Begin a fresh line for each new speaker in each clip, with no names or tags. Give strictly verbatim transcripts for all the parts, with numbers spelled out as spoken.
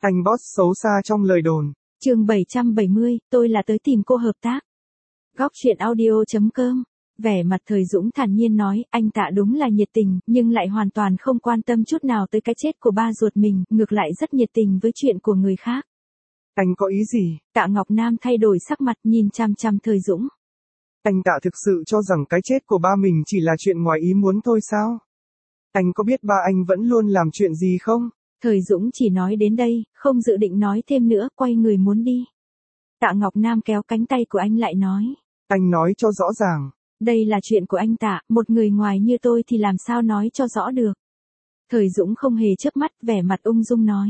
Anh boss xấu xa trong lời đồn.
Chương bảy trăm bảy mươi, tôi là tới tìm cô hợp tác. Góc truyện audio chấm com. Vẻ mặt Thời Dũng thản nhiên nói, anh Tạ đúng là nhiệt tình, nhưng lại hoàn toàn không quan tâm chút nào tới cái chết của ba ruột mình, ngược lại rất nhiệt tình với chuyện của người khác.
Anh có ý gì?
Tạ Ngọc Nam thay đổi sắc mặt nhìn chằm chằm Thời Dũng.
Anh Tạ thực sự cho rằng cái chết của ba mình chỉ là chuyện ngoài ý muốn thôi sao? Anh có biết ba anh vẫn luôn làm chuyện gì không?
Thời Dũng chỉ nói đến đây, không dự định nói thêm nữa, quay người muốn đi. Tạ Ngọc Nam kéo cánh tay của anh lại nói.
Anh nói cho rõ ràng.
Đây là chuyện của anh Tạ, một người ngoài như tôi thì làm sao nói cho rõ được. Thời Dũng không hề chớp mắt, vẻ mặt ung dung nói.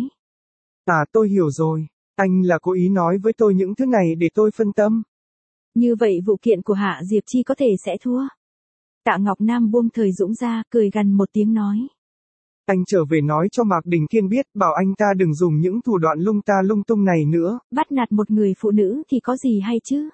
À tôi hiểu rồi, anh là cố ý nói với tôi những thứ này để tôi phân tâm.
Như vậy vụ kiện của Hạ Diệp Chi có thể sẽ thua. Tạ Ngọc Nam buông Thời Dũng ra, cười gằn một tiếng nói.
Anh trở về nói cho Mạc Đình Kiên biết, bảo anh ta đừng dùng những thủ đoạn lung ta lung tung này nữa.
Bắt nạt một người phụ nữ thì có gì hay chứ?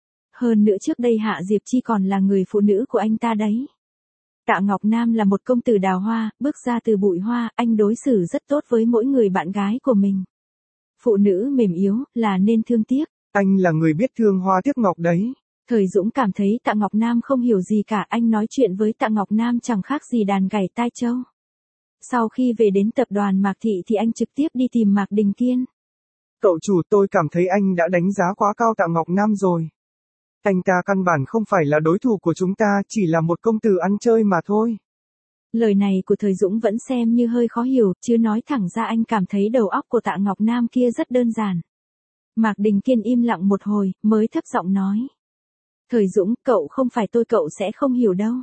Hơn nữa trước đây Hạ Diệp Chi còn là người phụ nữ của anh ta đấy. Tạ Ngọc Nam là một công tử đào hoa, bước ra từ bụi hoa, anh đối xử rất tốt với mỗi người bạn gái của mình. Phụ nữ mềm yếu, là nên thương tiếc.
Anh là người biết thương hoa tiếc ngọc đấy.
Thời Dũng cảm thấy Tạ Ngọc Nam không hiểu gì cả, anh nói chuyện với Tạ Ngọc Nam chẳng khác gì đàn gảy tai trâu. Sau khi về đến tập đoàn Mạc Thị thì anh trực tiếp đi tìm Mạc Đình Kiên.
Cậu chủ, tôi cảm thấy anh đã đánh giá quá cao Tạ Ngọc Nam rồi. Anh ta căn bản không phải là đối thủ của chúng ta, chỉ là một công tử ăn chơi mà thôi.
Lời này của Thời Dũng vẫn xem như hơi khó hiểu, chứ nói thẳng ra anh cảm thấy đầu óc của Tạ Ngọc Nam kia rất đơn giản. Mạc Đình Kiên im lặng một hồi, mới thấp giọng nói. Thời Dũng, cậu không phải tôi cậu sẽ không hiểu đâu.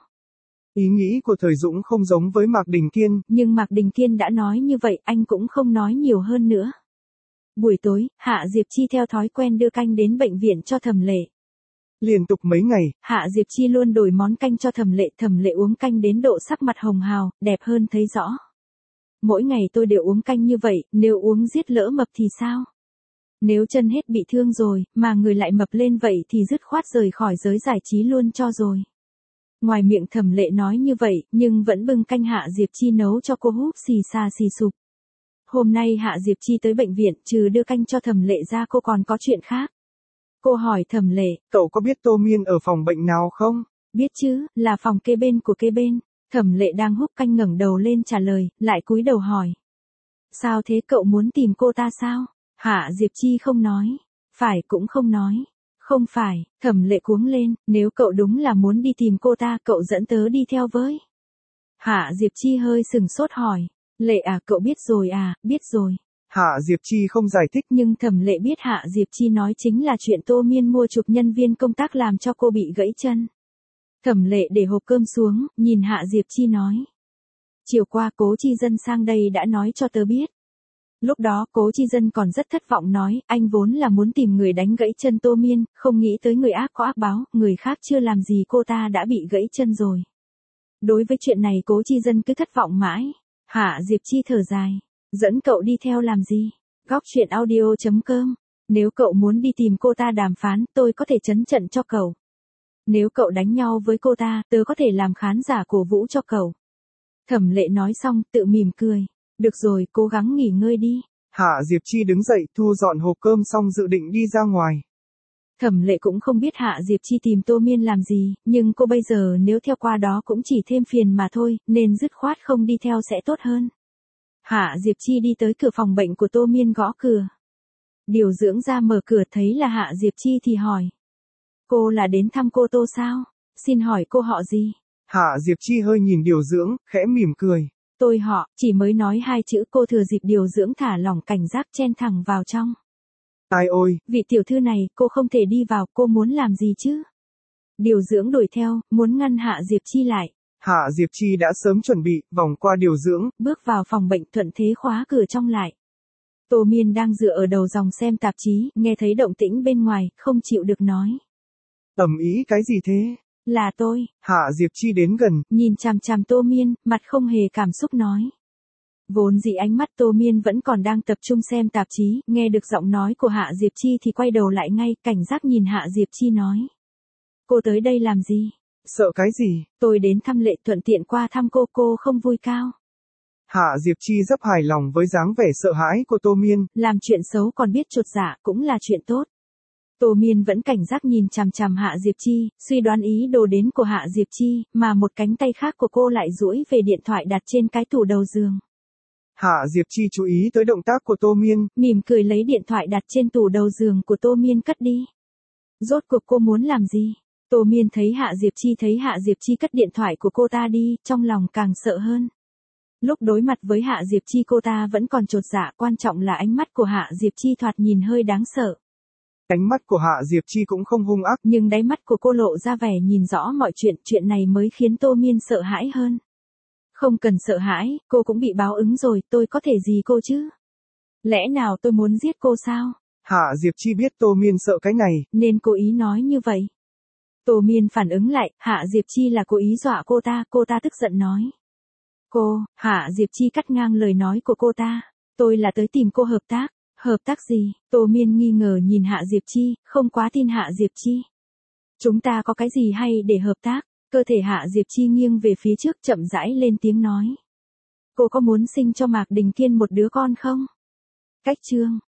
Ý nghĩ của Thời Dũng không giống với Mạc Đình Kiên.
Nhưng Mạc Đình Kiên đã nói như vậy, anh cũng không nói nhiều hơn nữa. Buổi tối, Hạ Diệp Chi theo thói quen đưa canh đến bệnh viện cho Thẩm Lệ.
Liên tục mấy ngày,
Hạ Diệp Chi luôn đổi món canh cho Thẩm Lệ, Thẩm Lệ uống canh đến độ sắc mặt hồng hào, đẹp hơn thấy rõ. Mỗi ngày tôi đều uống canh như vậy, nếu uống giết lỡ mập thì sao? Nếu chân hết bị thương rồi, mà người lại mập lên vậy thì dứt khoát rời khỏi giới giải trí luôn cho rồi. Ngoài miệng Thẩm Lệ nói như vậy, nhưng vẫn bưng canh Hạ Diệp Chi nấu cho cô húp xì xà xì sụp. Hôm nay Hạ Diệp Chi tới bệnh viện, trừ đưa canh cho Thẩm Lệ ra cô còn có chuyện khác. Cô hỏi Thẩm Lệ,
cậu có biết Tô Miên ở phòng bệnh nào không?
Biết chứ, là phòng kê bên của kê bên. Thẩm Lệ đang húp canh ngẩng đầu lên trả lời, lại cúi đầu hỏi. Sao thế, cậu muốn tìm cô ta sao? Hạ Diệp Chi không nói. Phải cũng không nói. Không phải, Thẩm Lệ cuống lên, nếu cậu đúng là muốn đi tìm cô ta, cậu dẫn tớ đi theo với. Hạ Diệp Chi hơi sừng sốt hỏi. Lệ à, cậu biết rồi à, biết rồi.
Hạ Diệp Chi không giải thích.
Nhưng Thẩm Lệ biết Hạ Diệp Chi nói chính là chuyện Tô Miên mua chuộc nhân viên công tác làm cho cô bị gãy chân. Thẩm Lệ để hộp cơm xuống, nhìn Hạ Diệp Chi nói. Chiều qua Cố Chi Dân sang đây đã nói cho tớ biết. Lúc đó Cố Chi Dân còn rất thất vọng nói, anh vốn là muốn tìm người đánh gãy chân Tô Miên, không nghĩ tới người ác có ác báo, người khác chưa làm gì cô ta đã bị gãy chân rồi. Đối với chuyện này Cố Chi Dân cứ thất vọng mãi. Hạ Diệp Chi thở dài. Dẫn cậu đi theo làm gì? Góc truyện audio chấm com. Nếu cậu muốn đi tìm cô ta đàm phán, tôi có thể trấn trận cho cậu. Nếu cậu đánh nhau với cô ta, tớ có thể làm khán giả cổ vũ cho cậu. Thẩm Lệ nói xong, tự mỉm cười. Được rồi, cố gắng nghỉ ngơi đi.
Hạ Diệp Chi đứng dậy, thu dọn hộp cơm xong dự định đi ra ngoài.
Thẩm Lệ cũng không biết Hạ Diệp Chi tìm Tô Miên làm gì, nhưng cô bây giờ nếu theo qua đó cũng chỉ thêm phiền mà thôi, nên dứt khoát không đi theo sẽ tốt hơn. Hạ Diệp Chi đi tới cửa phòng bệnh của Tô Miên gõ cửa. Điều dưỡng ra mở cửa thấy là Hạ Diệp Chi thì hỏi. Cô là đến thăm cô Tô sao? Xin hỏi cô họ gì?
Hạ Diệp Chi hơi nhìn điều dưỡng, khẽ mỉm cười.
Tôi họ, chỉ mới nói hai chữ cô thừa dịp điều dưỡng thả lỏng cảnh giác chen thẳng vào trong.
Ai ôi,
vị tiểu thư này, cô không thể đi vào, cô muốn làm gì chứ? Điều dưỡng đuổi theo, muốn ngăn Hạ Diệp Chi lại.
Hạ Diệp Chi đã sớm chuẩn bị, vòng qua điều dưỡng,
bước vào phòng bệnh thuận thế khóa cửa trong lại. Tô Miên đang dựa ở đầu dòng xem tạp chí, nghe thấy động tĩnh bên ngoài, không chịu được nói.
Ầm ĩ cái gì thế?
Là tôi.
Hạ Diệp Chi đến gần,
nhìn chằm chằm Tô Miên, mặt không hề cảm xúc nói. Vốn dĩ ánh mắt Tô Miên vẫn còn đang tập trung xem tạp chí, nghe được giọng nói của Hạ Diệp Chi thì quay đầu lại ngay, cảnh giác nhìn Hạ Diệp Chi nói. Cô tới đây làm gì?
Sợ cái gì?
Tôi đến thăm Lệ, thuận tiện qua thăm cô, cô không vui cao?
Hạ Diệp Chi rất hài lòng với dáng vẻ sợ hãi của Tô Miên.
Làm chuyện xấu còn biết chột dạ cũng là chuyện tốt. Tô Miên vẫn cảnh giác nhìn chằm chằm Hạ Diệp Chi, suy đoán ý đồ đến của Hạ Diệp Chi, mà một cánh tay khác của cô lại duỗi về điện thoại đặt trên cái tủ đầu giường.
Hạ Diệp Chi chú ý tới động tác của Tô Miên,
mỉm cười lấy điện thoại đặt trên tủ đầu giường của Tô Miên cất đi. Rốt cuộc cô muốn làm gì? Tô Miên thấy Hạ Diệp Chi thấy Hạ Diệp Chi cất điện thoại của cô ta đi, trong lòng càng sợ hơn. Lúc đối mặt với Hạ Diệp Chi cô ta vẫn còn chột dạ, quan trọng là ánh mắt của Hạ Diệp Chi thoạt nhìn hơi đáng sợ.
Ánh mắt của Hạ Diệp Chi cũng không hung ác,
nhưng đáy mắt của cô lộ ra vẻ nhìn rõ mọi chuyện, chuyện này mới khiến Tô Miên sợ hãi hơn. Không cần sợ hãi, cô cũng bị báo ứng rồi, tôi có thể gì cô chứ? Lẽ nào tôi muốn giết cô sao?
Hạ Diệp Chi biết Tô Miên sợ cái này,
nên cố ý nói như vậy. Tô Miên phản ứng lại, Hạ Diệp Chi là cố ý dọa cô ta, cô ta tức giận nói. Cô, Hạ Diệp Chi cắt ngang lời nói của cô ta. Tôi là tới tìm cô hợp tác. Hợp tác gì? Tô Miên nghi ngờ nhìn Hạ Diệp Chi, không quá tin Hạ Diệp Chi. Chúng ta có cái gì hay để hợp tác? Cơ thể Hạ Diệp Chi nghiêng về phía trước chậm rãi lên tiếng nói. Cô có muốn sinh cho Mạc Đình Kiên một đứa con không? Cách chương